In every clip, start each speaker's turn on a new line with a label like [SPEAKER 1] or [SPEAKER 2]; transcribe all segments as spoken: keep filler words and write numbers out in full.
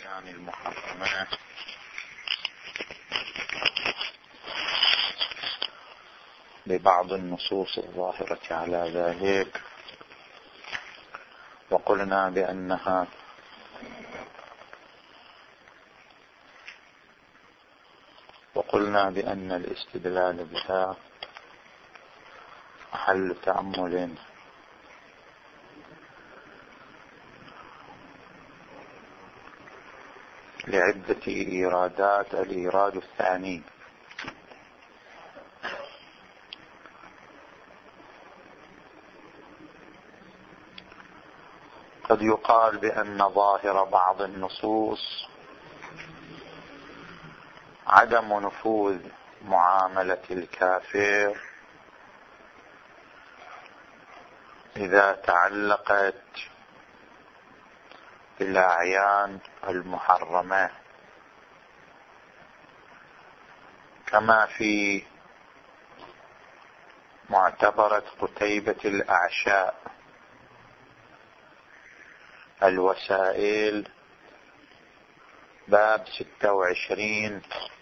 [SPEAKER 1] الأديان المحرمة ببعض النصوص الظاهرة على ذلك، وقلنا بأنها وقلنا بأن الاستدلال بها محل تأمل لعدة إيرادات. الإيراد الثاني: قد يقال بأن ظاهر بعض النصوص عدم نفوذ معاملة الكافر إذا تعلقت بالأعيان المحرمة، كما في معتبرة قتيبة الأعشاء الوسائل باب ستة وعشرين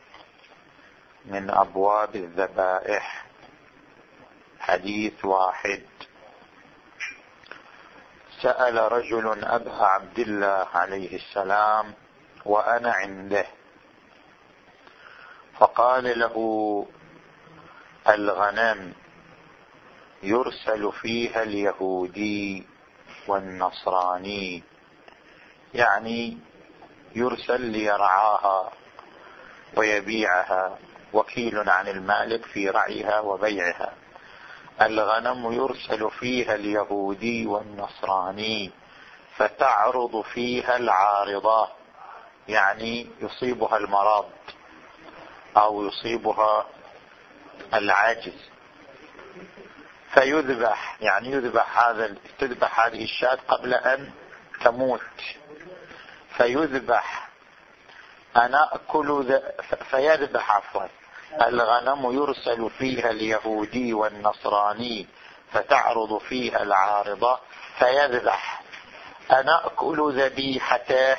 [SPEAKER 1] من أبواب الذبائح، حديث واحد: سأل رجل أبا عبد الله عليه السلام وأنا عنده، فقال له: الغنم يرسل فيها اليهودي والنصراني، يعني يرسل ليرعاها ويبيعها، وكيل عن المالك في رعيها وبيعها. الغنم يرسل فيها اليهودي والنصراني فتعرض فيها العارضة، يعني يصيبها المرض أو يصيبها العجز فيذبح، يعني يذبح هذا تذبح هذه الشاة قبل أن تموت، فيذبح أنا أكل فيذبح عفوا الغنم يرسل فيها اليهودي والنصراني فتعرض فيها العارضة فيذبح أنا أكل ذبيحته.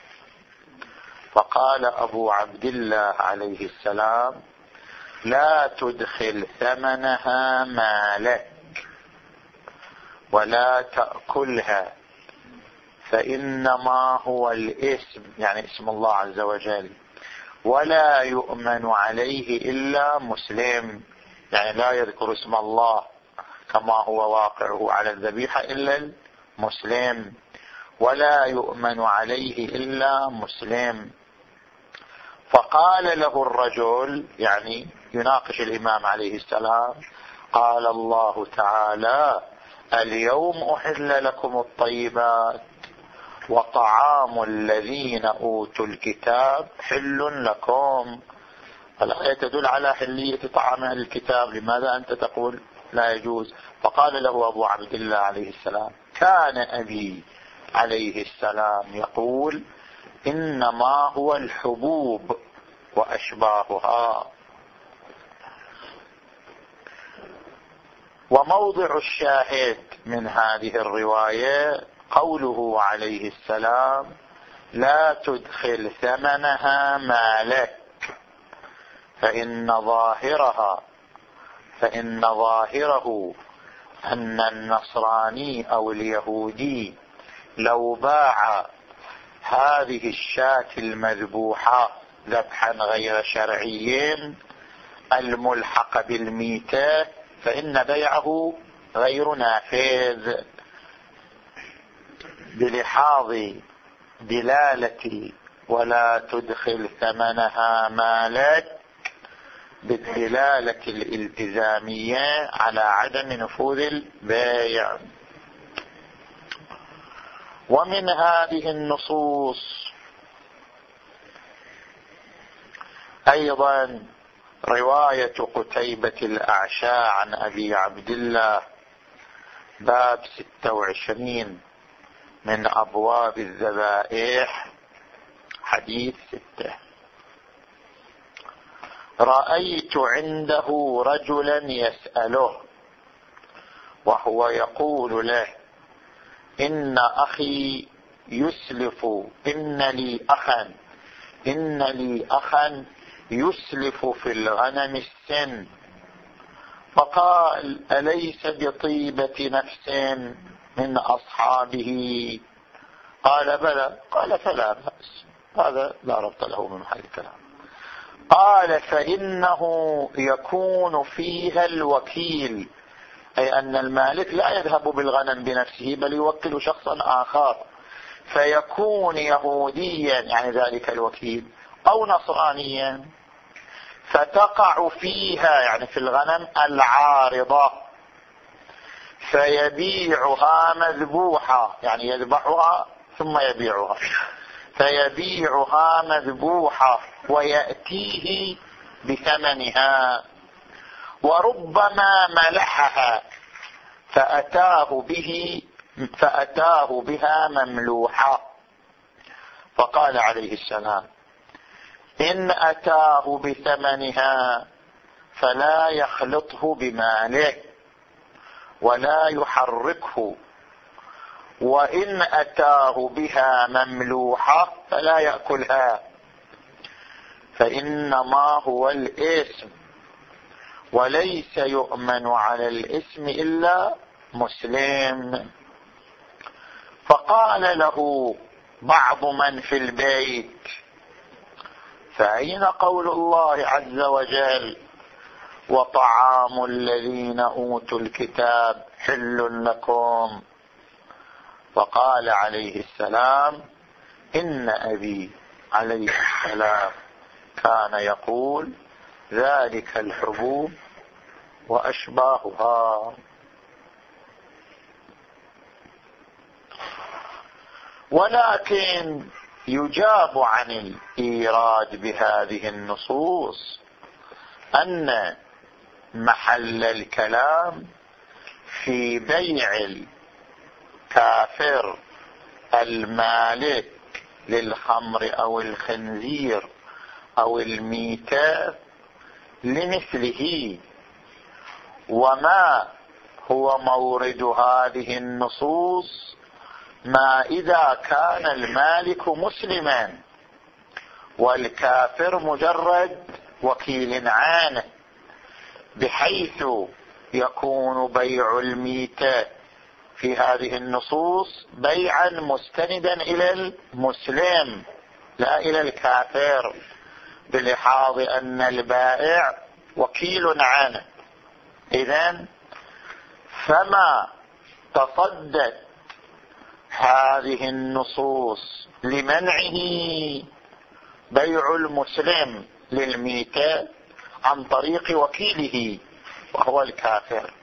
[SPEAKER 1] فقال أبو عبد الله عليه السلام: لا تدخل ثمنها مالك ولا تأكلها، فإنما هو الاسم، يعني اسم الله عز وجل، ولا يؤمن عليه إلا مسلم، يعني لا يذكر اسم الله كما هو واقعه على الذبيحة إلا المسلم، ولا يؤمن عليه إلا مسلم. فقال له الرجل، يعني يناقش الإمام عليه السلام: قال الله تعالى: اليوم أحل لكم الطيبات وطعام الذين أوتوا الكتاب حل لكم. الآية تدل على حلية طعام أهل الكتاب، لماذا أنت تقول لا يجوز؟ فقال له أبو عبد الله عليه السلام: كان أبي عليه السلام يقول: إنما هو الحبوب وأشباهها. وموضع الشاهد من هذه الرواية قوله عليه السلام: لا تدخل ثمنها مالك، فإن ظاهرها فإن ظاهره أن النصراني أو اليهودي لو باع هذه الشاة المذبوحة ذبحا غير شرعي الملحق بالميتة فإن بيعه غير نافذ، بلحاظ دلالة ولا تدخل ثمنها مالك بالدلالة الالتزامية على عدم نفوذ البيع. ومن هذه النصوص أيضا رواية قتيبة الأعشاء عن أبي عبد الله باب ستة وعشرين من أبواب الذبائح، حديث ستة: رأيت عنده رجلا يسأله وهو يقول له: إن أخي يسلف إن لي أخا إن لي أخا يسلف في الغنم السن. فقال أليس بطيبة نفس من أصحابه؟ قال بلى. قال فلا بأس، هذا لا ربط له من محل الكلام. قال فإنه يكون فيها الوكيل، أي أن المالك لا يذهب بالغنم بنفسه بل يوكل شخصا آخر، فيكون يهوديا يعني ذلك الوكيل أو نصرانيا، فتقع فيها يعني في الغنم العارضة، فيبيعها مذبوحة يعني يذبحها ثم يبيعها، فيبيعها مذبوحة ويأتيه بثمنها، وربما ملحها فأتاه به فأتاه بها مملوحة. فقال عليه السلام إن أتاه بثمنها فلا يخلطه بماله ولا يحركه، وإن أتاه بها مملوحة فلا يأكلها، فإنما هو الإثم، وليس يؤمن على الإثم إلا مسلم. فقال له بعض من في البيت فأين قول الله عز وجل وطعام الذين أوتوا الكتاب حل لكم؟ فقال عليه السلام إن أبي عليه السلام كان يقول ذلك الحبوب وأشباهها. ولكن يجاب عن الإيراد بهذه النصوص أن محل الكلام في بيع الكافر المالك للخمر أو الخنزير أو الميتة لمثله، وما هو مورد هذه النصوص ما إذا كان المالك مسلما والكافر مجرد وكيل عانه، بحيث يكون بيع الميتة في هذه النصوص بيعا مستندا إلى المسلم لا إلى الكافر، بلحاظ أن البائع وكيل عنه. إذن فما تصدت هذه النصوص لمنعه بيع المسلم للميتة عن طريق وكيله وهو الكافر،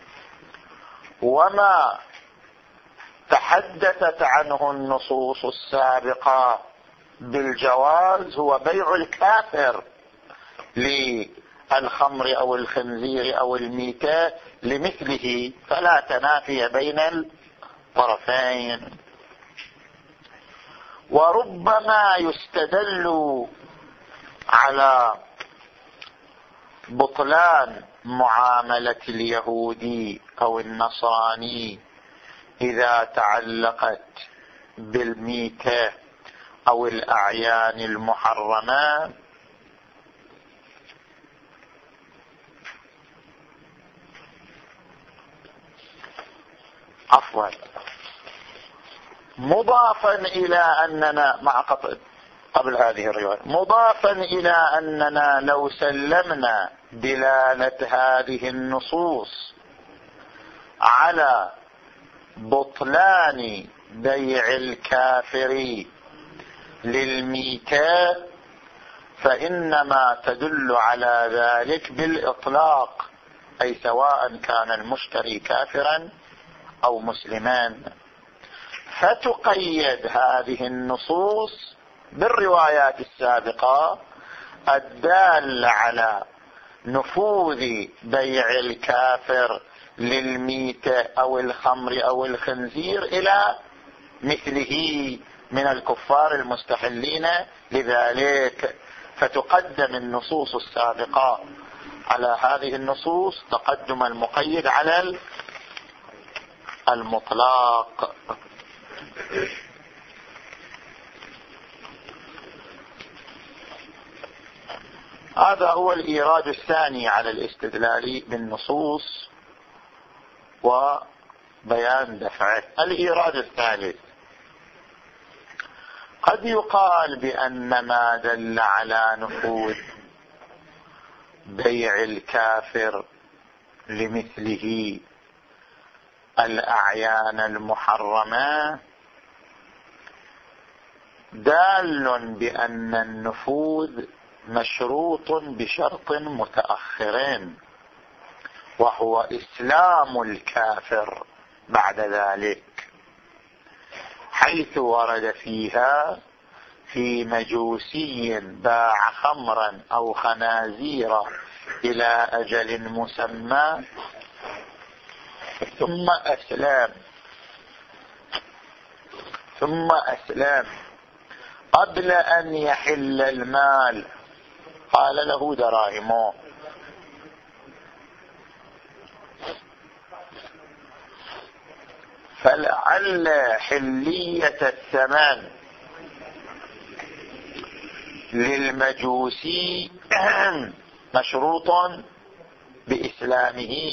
[SPEAKER 1] وما تحدثت عنه النصوص السابقة بالجواز هو بيع الكافر للخمر أو الخنزير أو الميتة لمثله، فلا تنافي بين الطرفين. وربما يستدل على بطلان معاملة اليهودي أو النصراني إذا تعلقت بالميتة أو الأعيان المحرمة عفوا مضافا إلى أننا مع قطع قبل هذه الرواية مضافا إلى أننا لو سلمنا دلالة هذه النصوص على بطلان بيع الكافر للميتة فإنما تدل على ذلك بالإطلاق، أي سواء كان المشتري كافرا أو مسلمان، فتقيد هذه النصوص بالروايات السابقة الدالة على نفوذ بيع الكافر للميتة أو الخمر أو الخنزير إلى مثله من الكفار المستحلين لذلك، فتقدم النصوص السابقة على هذه النصوص تقدم المقيد على المطلق. هذا هو الإيراد الثاني على الاستدلال بالنصوص وبيان دفعه. الإيراد الثالث: قد يقال بأن ما دل على نفوذ بيع الكافر لمثله الأعيان المحرمة دال بأن النفوذ مشروط بشرط متأخرين، وهو إسلام الكافر بعد ذلك، حيث ورد فيها: في مجوسي باع خمرا أو خنازير إلى أجل مسمى ثم أسلم ثم أسلم قبل أن يحل المال قال له دراهمه، فلعل حلية الثمن للمجوسي مشروط بإسلامه،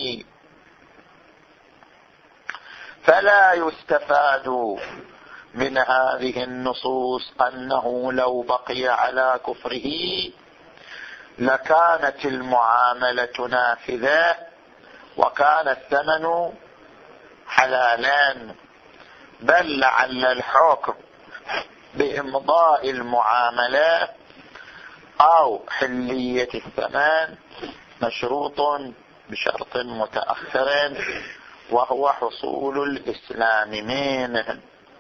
[SPEAKER 1] فلا يستفاد من هذه النصوص أنه لو بقي على كفره لكانت المعاملة نافذة وكان الثمن حلالان، بل لعل الحكم بإمضاء المعاملة أو حلية الثمن مشروط بشرط متأخر، وهو حصول الإسلام منه.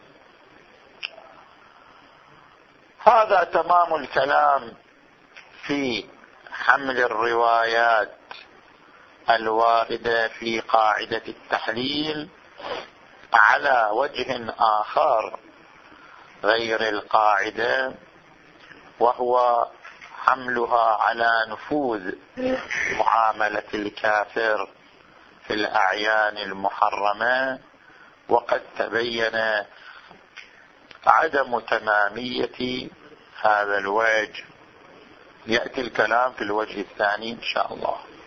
[SPEAKER 1] هذا تمام الكلام في حمل الروايات الواردة في قاعدة التحليل على وجه آخر غير القاعدة، وهو حملها على نفوذ معاملة الكافر في الأعيان المحرمة. وقد تبين عدم تمامية هذا الوجه. يأتي الكلام في الوجه الثاني إن شاء الله.